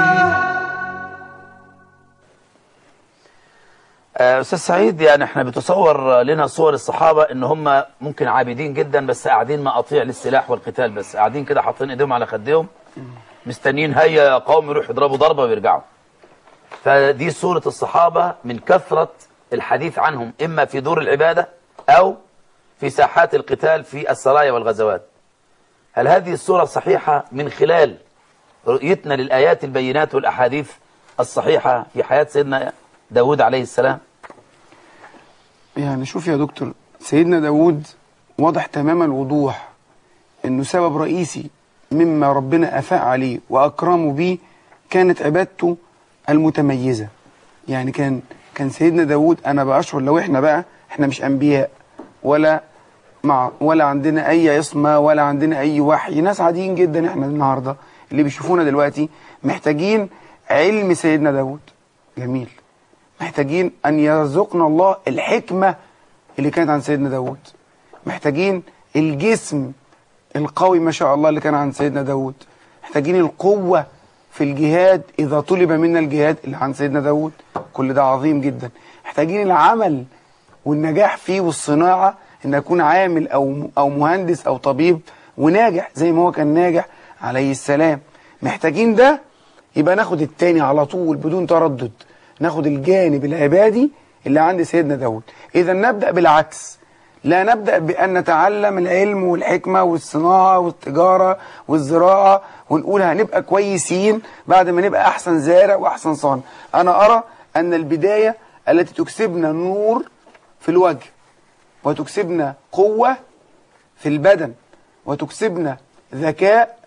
أستاذ سعيد، يعني احنا بتصور لنا صور الصحابة ان هم ممكن عابدين جدا، بس قاعدين مقاطيع للسلاح والقتال، بس قاعدين كده حاطين ايديهم على خدهم مستنيين هيا يا قوم يروحوا يضربوا ضربة ويرجعوا. فدي صورة الصحابة من كثرة الحديث عنهم، اما في دور العبادة او في ساحات القتال في السرايا والغزوات. هل هذه الصورة صحيحة من خلال رؤيتنا للآيات البينات والأحاديث الصحيحة في حياة سيدنا داود عليه السلام؟ يعني شوف يا دكتور، سيدنا داود واضح تمام الوضوح انه سبب رئيسي مما ربنا افاء عليه واكرمه به كانت عبادته المتميزة. يعني كان كان سيدنا داود، انا بأشعر لو احنا بقى احنا مش انبياء ولا مع ولا عندنا اي عصمة ولا عندنا اي وحي، ناس عاديين جدا احنا النهاردة اللي بيشوفونا دلوقتي، محتاجين علم سيدنا داود. جميل. محتاجين أن يرزقنا الله الحكمة اللي كانت عن سيدنا داود، محتاجين الجسم القوي ما شاء الله اللي كان عن سيدنا داود، محتاجين القوة في الجهاد إذا طلب منا الجهاد اللي عن سيدنا داود، كل ده عظيم جدا. محتاجين العمل والنجاح فيه والصناعة، إن أكون عامل أو أو مهندس أو طبيب وناجح زي ما هو كان ناجح عليه السلام. محتاجين ده، يبقى ناخد التاني على طول بدون تردد، ناخد الجانب العبادي اللي عند سيدنا داود. إذا نبدأ بالعكس، لا نبدأ بأن نتعلم العلم والحكمة والصناعة والتجارة والزراعة ونقول هنبقى كويسين بعد ما نبقى أحسن زارع وأحسن صانع. أنا أرى أن البداية التي تكسبنا نور في الوجه، وتكسبنا قوة في البدن، وتكسبنا ذكاء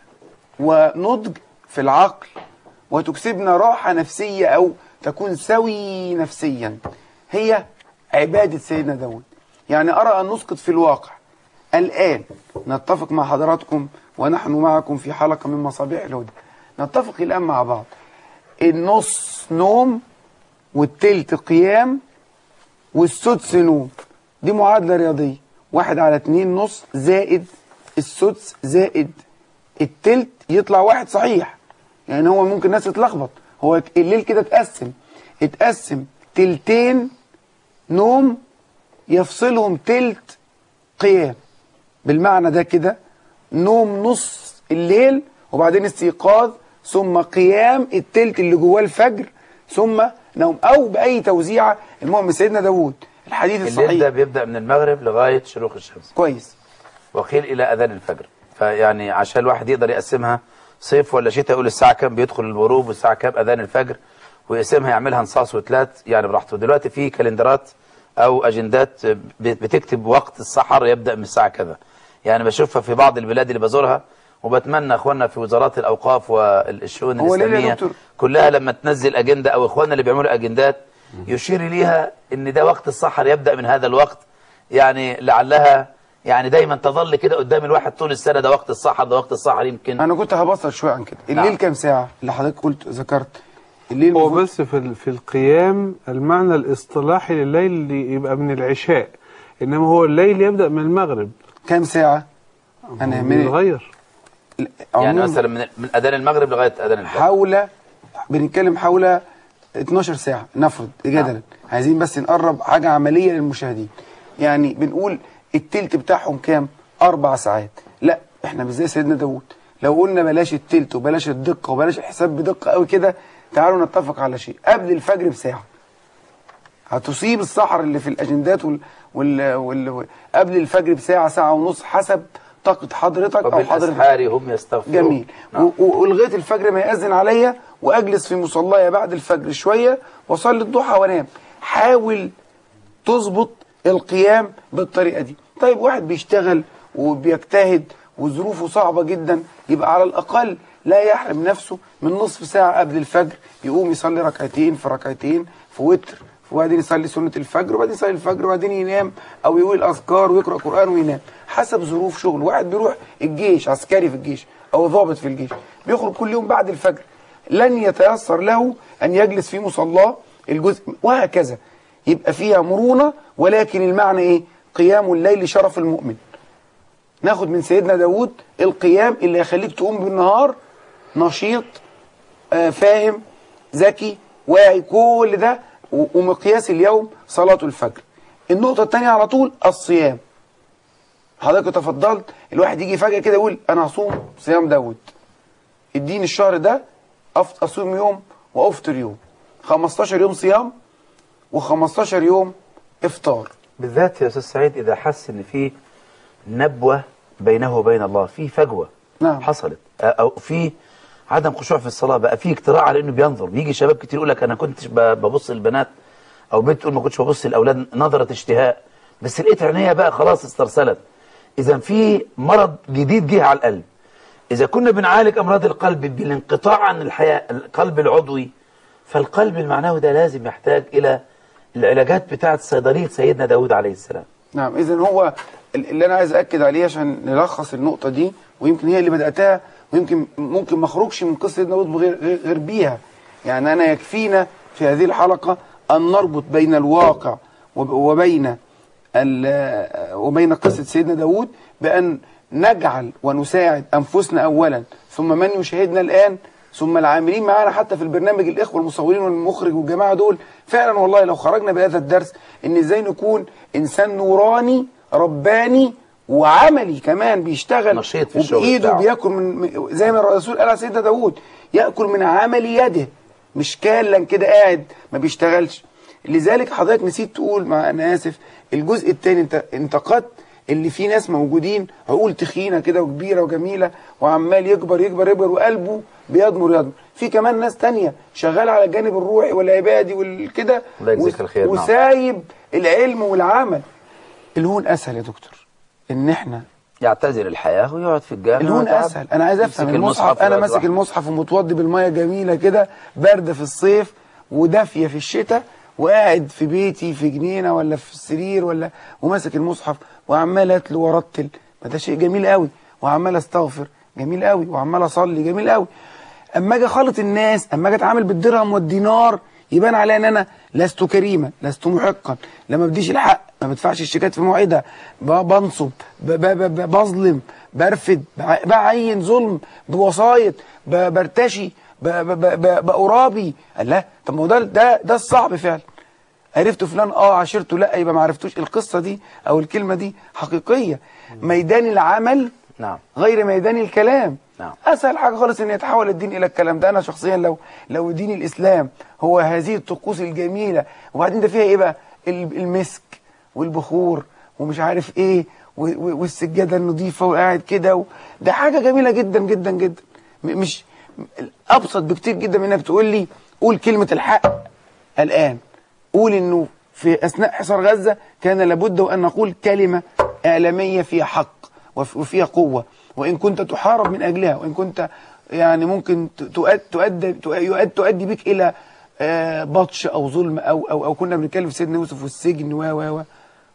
ونضج في العقل، وتكسبنا راحة نفسية أو تكون سوي نفسيا، هي عبادة سيدنا داود. يعني أرى أن نسقط في الواقع الآن، نتفق مع حضراتكم ونحن معكم في حلقة من مصابيح الهدى، نتفق الآن مع بعض النص نوم والتلت قيام والسدس نوم. دي معادلة رياضية، واحد على اتنين نص زائد السدس زائد التلت يطلع واحد صحيح. يعني هو ممكن الناس تتلخبط، هو الليل كده اتقسم اتقسم تلتين نوم يفصلهم تلت قيام، بالمعنى ده كده نوم نص الليل وبعدين استيقاظ ثم قيام التلت اللي جواه الفجر ثم نوم، او باي توزيعه. المهم سيدنا داود الحديث الصحيح الليل ده بيبدأ من المغرب لغاية شروق الشمس، كويس، وقيل إلى أذان الفجر. فيعني عشان الواحد يقدر يقسمها صيف ولا شتاء، يقول الساعة كام بيدخل الغروب والساعة كام أذان الفجر، ويقسمها يعملها نصاص وثلاث يعني براحته. دلوقتي في كالندرات أو أجندات بتكتب وقت السحر يبدأ من الساعة كذا. يعني بشوفها في بعض البلاد اللي بزورها، وبتمنى اخواننا في وزارات الاوقاف والشؤون الاسلاميه كلها لما تنزل اجنده، او اخواننا اللي بيعملوا اجندات يشير ليها ان ده وقت السحر يبدا من هذا الوقت، يعني لعلها يعني دايما تظل كده قدام الواحد طول السنه، ده وقت السحر ده وقت السحر. يمكن انا كنت هبصر شويه عن كده. الليل نعم. كام ساعه اللي حضرتك قلت ذكرت الليل؟ هو بس في في القيام المعنى الاصطلاحي لليل اللي يبقى من العشاء، انما هو الليل يبدا من المغرب. كام ساعه؟ انا بنغير يعني مثلا من من اذان المغرب لغايه اذان الفجر حول، بنتكلم حول اتناشر ساعه نفرض جدلا. نعم. عايزين بس نقرب حاجه عمليه للمشاهدين. يعني بنقول التلت بتاعهم كام؟ اربع ساعات. لا احنا مش زي سيدنا داود، لو قلنا بلاش التلت وبلاش الدقه وبلاش الحساب بدقه قوي كده، تعالوا نتفق على شيء قبل الفجر بساعه. هتصيب السحر اللي في الاجندات وال... وال... وال... قبل الفجر بساعه، ساعه ونص، حسب طاقه حضرتك او حضرتك. وبالاسحار هم يستغفرون. جميل. نعم. ولغايه الفجر ما يأذن عليا، واجلس في مصلايا بعد الفجر شويه واصلي الضحى وانام. حاول تظبط القيام بالطريقه دي. طيب واحد بيشتغل وبيجتهد وظروفه صعبه جدا، يبقى على الاقل لا يحرم نفسه من نصف ساعه قبل الفجر يقوم يصلي ركعتين في ركعتين في وتر، وبعدين يصلي سنة الفجر، وبعدين يصلي الفجر، وبعدين ينام أو يقول الأذكار ويقرأ قرآن وينام حسب ظروف شغل. واحد بيروح الجيش، عسكري في الجيش أو ضابط في الجيش، بيخرج كل يوم بعد الفجر، لن يتيسر له أن يجلس في مصلاه الجزء، وهكذا. يبقى فيها مرونة، ولكن المعنى إيه؟ قيام الليل شرف المؤمن. ناخد من سيدنا داود القيام اللي يخليك تقوم بالنهار نشيط، آه فاهم، ذكي، واعي، كل ده. ومقياس اليوم صلاة الفجر. النقطة الثانية على طول الصيام. حضرتك تفضلت، الواحد يجي فجأة كده يقول أنا هصوم صيام داود، اديني الشهر ده أصوم يوم وأفطر يوم، خمستاشر يوم صيام و15 يوم إفطار. بالذات يا أستاذ سعيد إذا حس إن في نبوة بينه وبين الله، في فجوة نعم. حصلت، أو في عدم خشوع في الصلاة، بقى في اقتراع على انه بينظر. بيجي شباب كتير يقول لك انا كنت ببص للبنات، او بنت تقول ما كنتش ببص للاولاد نظرة اشتهاء، بس لقيت عينيها بقى خلاص استرسلت. اذا في مرض جديد جه على القلب. اذا كنا بنعالج امراض القلب بالانقطاع عن الحياة، القلب العضوي، فالقلب المعنوي ده لازم يحتاج الى العلاجات بتاعه صيدلية سيدنا داود عليه السلام. نعم. اذا هو اللي انا عايز اكد عليه عشان نلخص النقطة دي، ويمكن هي اللي بدأتها، ويمكن ممكن ما اخرجش من قصه داود غير غير بيها. يعني انا يكفينا في هذه الحلقه ان نربط بين الواقع وبين وبين قصه سيدنا داود، بان نجعل ونساعد انفسنا اولا ثم من يشاهدنا الان ثم العاملين معانا حتى في البرنامج، الإخوة المصورين والمخرج والجماعة دول، فعلا والله لو خرجنا بهذا الدرس إن إزاي نكون إنسان نوراني رباني وعملي كمان، بيشتغل نشيط في الشغل وبإيده بتاعه. بياكل من زي ما الرسول قال على سيدنا داود، يأكل من عمل يده، مش كالا كده قاعد ما بيشتغلش. لذلك حضرتك نسيت تقول، مع أنا آسف، الجزء الثاني انت انتقدت اللي فيه ناس موجودين عقول تخينه كده وكبيره وجميله وعمال يكبر يكبر يكبر وقلبه بيضمر يضمر. في كمان ناس تانية شغاله على الجانب الروحي والعبادي والكده وسايب العلم والعمل. الهون اسهل يا دكتور ان احنا يعتزل الحياه ويقعد في الجامع. الهون اسهل. انا عايز افهم المصحف، انا ماسك المصحف ومتوضي بالميه جميله كده، بارده في الصيف ودافيه في الشتاء، وقاعد في بيتي في جنينه ولا في السرير ولا وماسك المصحف وعمال اتلو وارتل، ما ده شيء جميل قوي، وعمال استغفر جميل قوي، وعمال اصلي جميل قوي. اما اجي اخالط الناس، اما اجي اتعامل بالدرهم والدينار، يبان عليا ان انا لست كريما، لست محقا، لما بديش الحق، ما بدفعش الشيكات في موعدها، بنصب، بظلم، برفد، بعين ظلم بوسايط، برتشي، بقرابي. الله، طب ما هو ده ده ده الصعب فعلا. عرفت فلان اه عاشرته لا يبقى ما عرفتوش. القصه دي او الكلمه دي حقيقيه. ميدان العمل نعم غير ميدان الكلام. نعم. اسهل حاجه خالص ان يتحول الدين الى الكلام ده. انا شخصيا لو لو دين الاسلام هو هذه الطقوس الجميله، وبعدين ده فيها ايه بقى؟ المسك والبخور ومش عارف ايه والسجاده النظيفه وقاعد كده، ده حاجه جميله جدا جدا جدا، مش ابسط بكتير جدا من انك تقول لي قول كلمه الحق الان، قول انه في اثناء حصار غزه كان لابد وان نقول كلمه اعلاميه فيها حق وفيها قوه، وان كنت تحارب من اجلها، وان كنت يعني ممكن تؤدي تؤدي تؤدي بك الى بطش او ظلم او او او كنا بنتكلم في سيدنا يوسف والسجن و و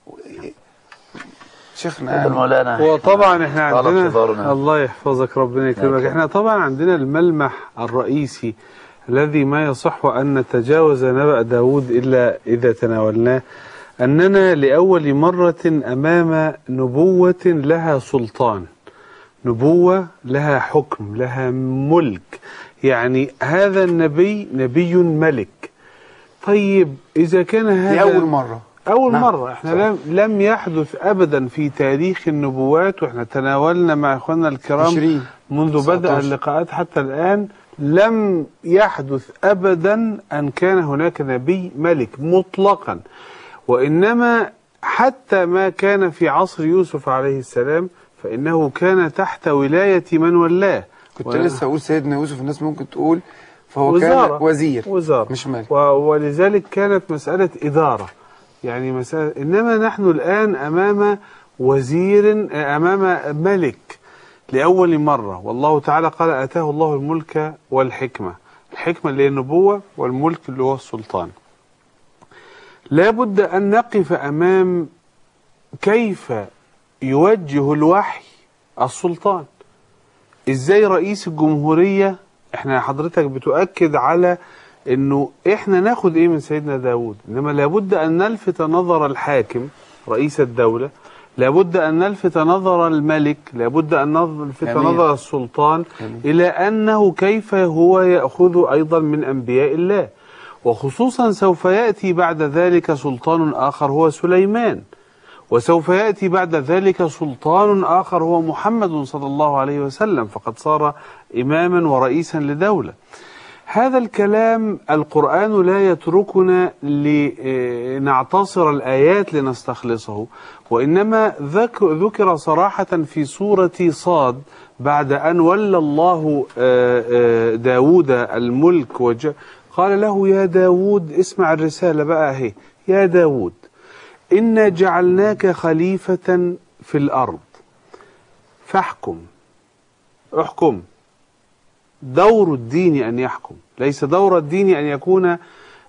شيخنا مولانا. وطبعا احنا عندنا الله يحفظك ربنا يكرمك، احنا طبعا عندنا الملمح الرئيسي الذي ما يصح أن نتجاوز نبأ داود إلا إذا تناولناه، أننا لأول مرة أمام نبوة لها سلطان، نبوة لها حكم، لها ملك. يعني هذا النبي نبي ملك. طيب إذا كان هذا لأول مرة أول نعم. مرة احنا لم, لم يحدث أبدا في تاريخ النبوات، واحنا تناولنا مع إخواننا الكرام منذ بدأ اللقاءات حتى الآن لم يحدث أبدا أن كان هناك نبي ملك مطلقا، وإنما حتى ما كان في عصر يوسف عليه السلام فإنه كان تحت ولاية من ولاه. كنت و... لسه أقول سيدنا يوسف، الناس ممكن تقول فهو وزارة. كان وزير وزارة مش ملك، و... ولذلك كانت مسألة إدارة، يعني مسألة. إنما نحن الآن أمام وزير، أمام ملك لأول مرة، والله تعالى قال آتاه الله الملك والحكمة، الحكمة اللي هي النبوة والملك اللي هو السلطان. لا بد أن نقف أمام كيف يوجه الوحي السلطان. إزاي رئيس الجمهورية، احنا حضرتك بتؤكد على انه احنا ناخد ايه من سيدنا داود، انما لابد ان نلفت نظر الحاكم رئيس الدولة، لابد أن نلفت نظر الملك، لابد أن نلفت نظر السلطان جميل. إلى أنه كيف هو يأخذ أيضا من أنبياء الله، وخصوصا سوف يأتي بعد ذلك سلطان آخر هو سليمان، وسوف يأتي بعد ذلك سلطان آخر هو محمد صلى الله عليه وسلم، فقد صار إماما ورئيسا لدولة. هذا الكلام القرآن لا يتركنا لنعتصر الآيات لنستخلصه، وإنما ذكر صراحة في سورة صاد بعد أن ولى الله داود الملك وج... قال له يا داود، اسمع الرسالة بقى اهي، يا داود إنا جعلناك خليفة في الأرض فاحكم، احكم. دور الدين أن يحكم، ليس دور الدين أن يكون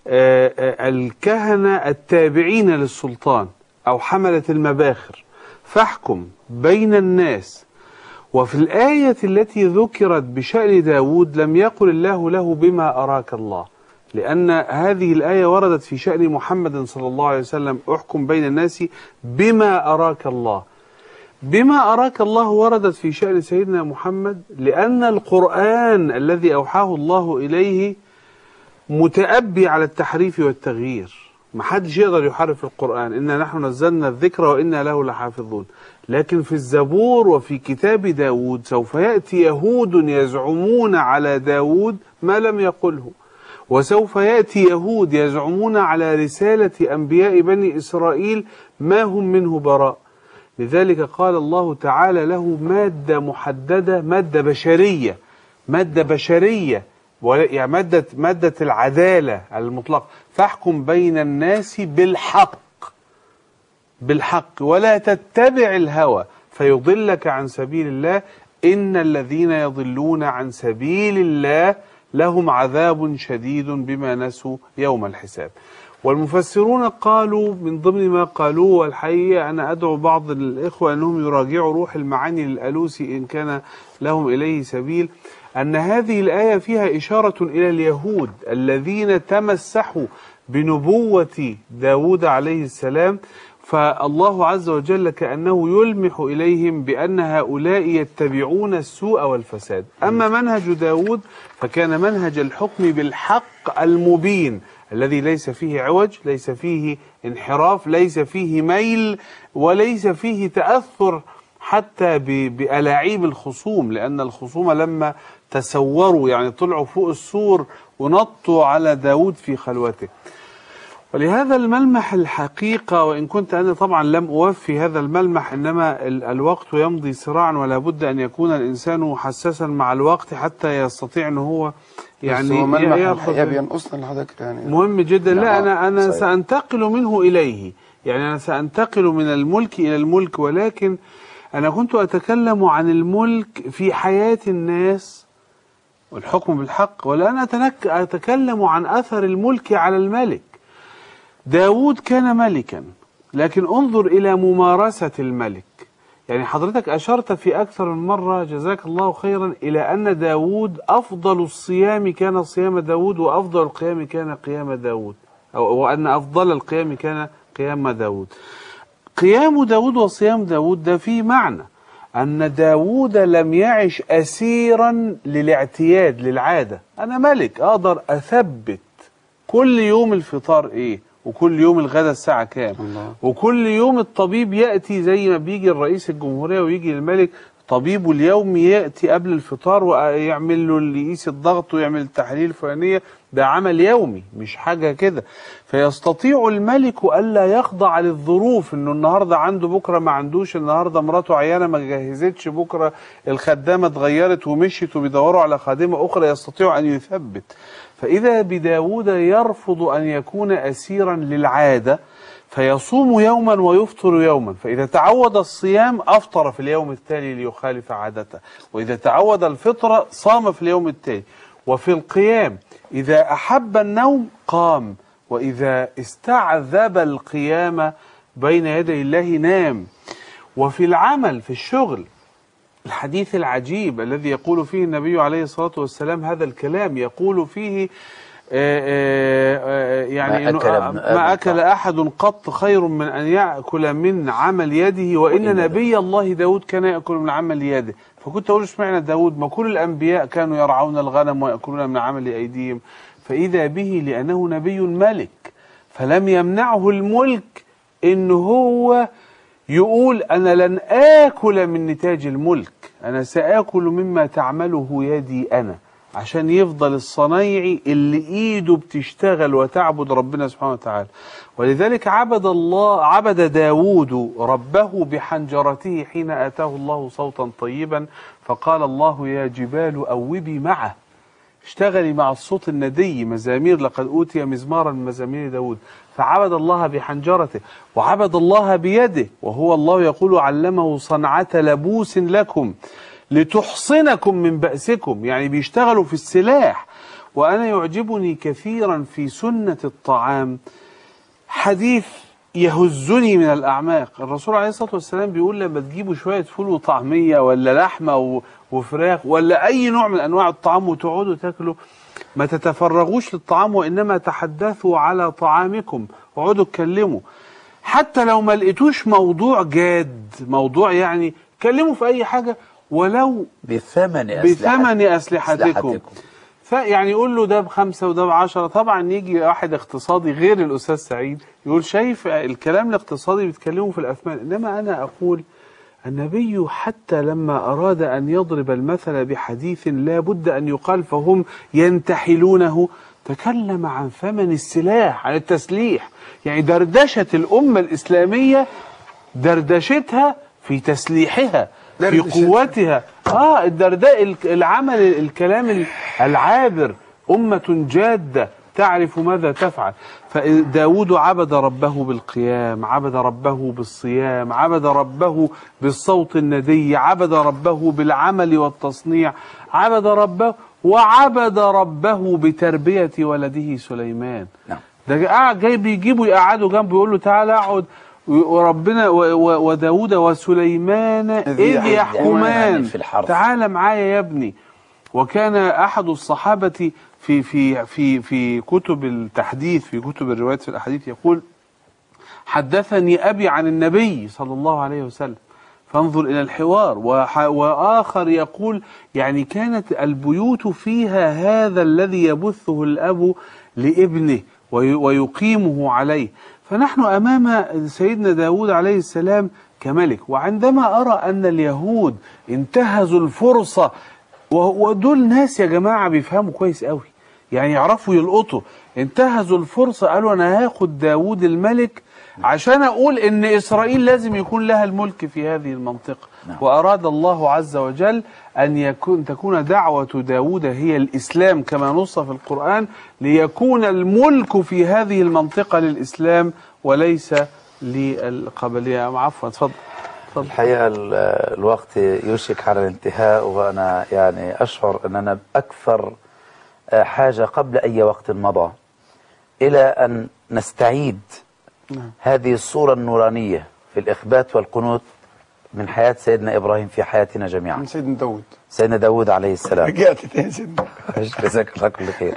الكهنة التابعين للسلطان أو حملة المباخر، فاحكم بين الناس. وفي الآية التي ذكرت بشأن داود لم يقل الله له بما أراك الله، لأن هذه الآية وردت في شأن محمد صلى الله عليه وسلم، احكم بين الناس بما أراك الله. بما أراك الله وردت في شأن سيدنا محمد، لأن القرآن الذي أوحاه الله إليه متأبي على التحريف والتغيير. ما حدش يقدر يحرف القرآن، إنا نحن نزلنا الذكر وإنا له لحافظون. لكن في الزبور وفي كتاب داود سوف يأتي يهود يزعمون على داود ما لم يقله، وسوف يأتي يهود يزعمون على رسالة أنبياء بني إسرائيل ما هم منه براء. لذلك قال الله تعالى له مادة محددة، مادة بشرية، مادة بشرية يعني مادة, مادة العدالة المطلقة، فاحكم بين الناس بالحق، بالحق ولا تتبع الهوى فيضلك عن سبيل الله، إن الذين يضلون عن سبيل الله لهم عذاب شديد بما نسوا يوم الحساب. والمفسرون قالوا من ضمن ما قالوه، والحقيقة أنا أدعو بعض الإخوة أنهم يراجعوا روح المعاني للألوسي إن كان لهم إليه سبيل، أن هذه الآية فيها إشارة إلى اليهود الذين تمسحوا بنبوة داود عليه السلام، فالله عز وجل كأنه يلمح إليهم بأن هؤلاء يتبعون السوء والفساد. أما منهج داود فكان منهج الحكم بالحق المبين الذي ليس فيه عوج، ليس فيه انحراف، ليس فيه ميل، وليس فيه تأثر حتى بألاعيب الخصوم، لأن الخصوم لما تسوروا يعني طلعوا فوق السور ونطوا على داود في خلوته. ولهذا الملمح الحقيقة، وإن كنت أنا طبعا لم أوفي هذا الملمح، إنما الوقت يمضي سراعا ولا بد أن يكون الإنسان حساسا مع الوقت حتى يستطيع أن هو يعني هو ملمح الحقيقة بينقصنا لحضرتك يعني مهم جدا. لا أنا أنا سأنتقل منه إليه، يعني أنا سأنتقل من الملك إلى الملك، ولكن أنا كنت أتكلم عن الملك في حياة الناس والحكم بالحق، والآن أتكلم عن أثر الملك على الملك. داود كان ملكا، لكن انظر إلى ممارسة الملك. يعني حضرتك أشرت في أكثر من مرة جزاك الله خيرا إلى أن داود أفضل الصيام كان صيام داود، وأفضل القيام كان قيام داود، أو وأن أفضل القيام كان قيام داود. قيام داود وصيام داود ده فيه معنى أن داود لم يعش أسيرا للاعتياد للعادة. أنا ملك أقدر أثبت كل يوم الفطار إيه، وكل يوم الغداء الساعة كام، الله. وكل يوم الطبيب يأتي زي ما بيجي الرئيس الجمهورية ويجي الملك، طبيبه اليومي يأتي قبل الفطار ويعمل له اللي يقيس الضغط ويعمل التحاليل الفلانية، ده عمل يومي مش حاجة كده. فيستطيع الملك ألا يخضع للظروف، انه النهاردة عنده بكرة ما عندوش، النهاردة مراته عيانة ما جهزتش، بكرة الخدامة اتغيرت ومشيت وبيدوروا على خادمة أخرى، يستطيع أن يثبت. فإذا بداود يرفض أن يكون أسيرا للعادة، فيصوم يوما ويفطر يوما، فإذا تعود الصيام أفطر في اليوم التالي ليخالف عادته، وإذا تعود الفطر صام في اليوم التالي. وفي القيام إذا أحب النوم قام، وإذا استعذب القيام بين يدي الله نام. وفي العمل في الشغل الحديث العجيب الذي يقول فيه النبي عليه الصلاة والسلام هذا الكلام، يقول فيه آآ آآ يعني ما أكل, ما أكل أحد قط خير من أن يأكل من عمل يده، وإن نبي الله داود كان يأكل من عمل يده. فكنت أقول اشمعنى داود؟ ما كل الأنبياء كانوا يرعون الغنم ويأكلون من عمل أيديهم، فإذا به لأنه نبي ملك فلم يمنعه الملك إن هو يقول أنا لن آكل من نتاج الملك، أنا سآكل مما تعمله يدي أنا، عشان يفضل الصنايعي اللي إيده بتشتغل وتعبد ربنا سبحانه وتعالى. ولذلك عبد الله عبد داود ربه بحنجرته حين آتاه الله صوتا طيبا، فقال الله يا جبال أوبي معه، اشتغلي مع الصوت الندي، مزامير لقد أوتي مزمارا من مزامير داود. فعبد الله بحنجرته، وعبد الله بيده، وهو الله يقول علمه صنعة لبوس لكم لتحصنكم من بأسكم، يعني بيشتغلوا في السلاح. وأنا يعجبني كثيرا في سنة الطعام حديث يهزني من الأعماق. الرسول عليه الصلاة والسلام بيقول لما تجيبوا شوية فول وطعمية ولا لحمة وفراخ ولا أي نوع من أنواع الطعام وتقعدوا تاكلوا، ما تتفرغوش للطعام وإنما تحدثوا على طعامكم، اقعدوا اتكلموا. حتى لو ما لقيتوش موضوع جاد، موضوع يعني كلموا في اي حاجه ولو بثمن أسلحة بثمن اسلحتكم, أسلحتكم. فيعني يقول له ده بخمسة وده بعشرة. طبعا يجي واحد اقتصادي غير الأستاذ سعيد يقول شايف الكلام الاقتصادي بيتكلموا في الأثمان، إنما أنا أقول النبي حتى لما أراد أن يضرب المثل بحديث لا بد أن يقال فهم ينتحلونه، تكلم عن ثمن السلاح، عن التسليح. يعني دردشة الأمة الإسلامية دردشتها في تسليحها، في قوتها. اه الدرداء العمل الكلام العابر، أمة جادة تعرف ماذا تفعل. فداود عبد ربه بالقيام، عبد ربه بالصيام، عبد ربه بالصوت الندي، عبد ربه بالعمل والتصنيع، عبد ربه وعبد ربه بتربية ولده سليمان. نعم. ده قاعد جاي بيجيبه يقعده جنبه يقول له تعالى اقعد، وربنا وداود وسليمان إذ يحكمان في الحرث، تعالى معايا يا ابني. وكان أحد الصحابة في في في في كتب التحديث، في كتب الروايات في الأحاديث يقول حدثني أبي عن النبي صلى الله عليه وسلم، فانظر إلى الحوار. وآخر يقول يعني كانت البيوت فيها هذا الذي يبثه الأب لابنه ويقيمه عليه. فنحن أمام سيدنا داود عليه السلام كملك. وعندما أرى أن اليهود انتهزوا الفرصة، ودول ناس يا جماعة بيفهموا كويس قوي، يعني يعرفوا يلقطوا، انتهزوا الفرصة قالوا أنا هاخد داود الملك عشان أقول إن إسرائيل لازم يكون لها الملك في هذه المنطقة. نعم. وأراد الله عز وجل أن يكون تكون دعوة داود هي الإسلام كما نص في القرآن، ليكون الملك في هذه المنطقة للإسلام وليس للقبلية. عفوا اتفضل. الحقيقة الوقت يوشك على الانتهاء، وأنا يعني أشعر أننا أكثر حاجة قبل أي وقت مضى إلى أن نستعيد نعم. هذه الصورة النورانية في الإخبات والقنوت من حياة سيدنا إبراهيم في حياتنا جميعا. من سيدنا داود سيدنا داود عليه السلام. رجعت تاني سيدنا. جزاك الله كل خير.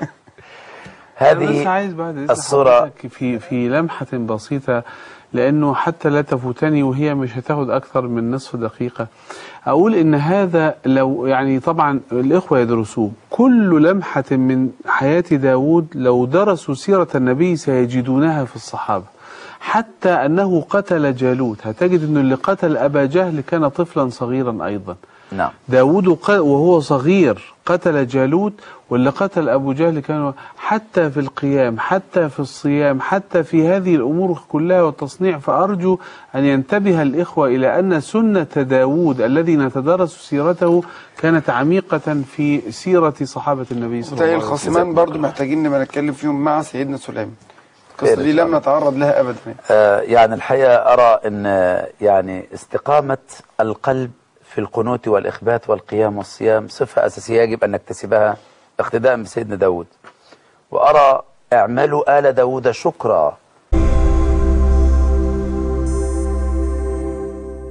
هذه بس عايز بعد الصورة في في لمحة بسيطة، لأنه حتى لا تفوتني وهي مش هتاخد أكثر من نصف دقيقة. أقول إن هذا لو يعني طبعا الإخوة يدرسوه، كل لمحة من حياة داود لو درسوا سيرة النبي سيجدونها في الصحابة. حتى أنه قتل جالوت، هتجد أنه اللي قتل أبا جهل كان طفلا صغيرا أيضا. نعم. داود وهو صغير قتل جالوت، واللي قتل أبو جهل كان. حتى في القيام، حتى في الصيام، حتى في هذه الأمور كلها والتصنيع. فأرجو أن ينتبه الإخوة إلى أن سنة داود الذي نتدرس سيرته كانت عميقة في سيرة صحابة النبي صلى الله عليه وسلم. الخصمان برضو محتاجين لما نتكلم فيهم مع سيدنا سليمان، القصة دي لم نتعرض لها أبدا. آه يعني الحقيقة أرى أن يعني استقامة القلب في القنوت والإخبات والقيام والصيام صفة أساسية يجب أن نكتسبها اقتداء بسيدنا داود. وأرى اعملوا آل داود شكرا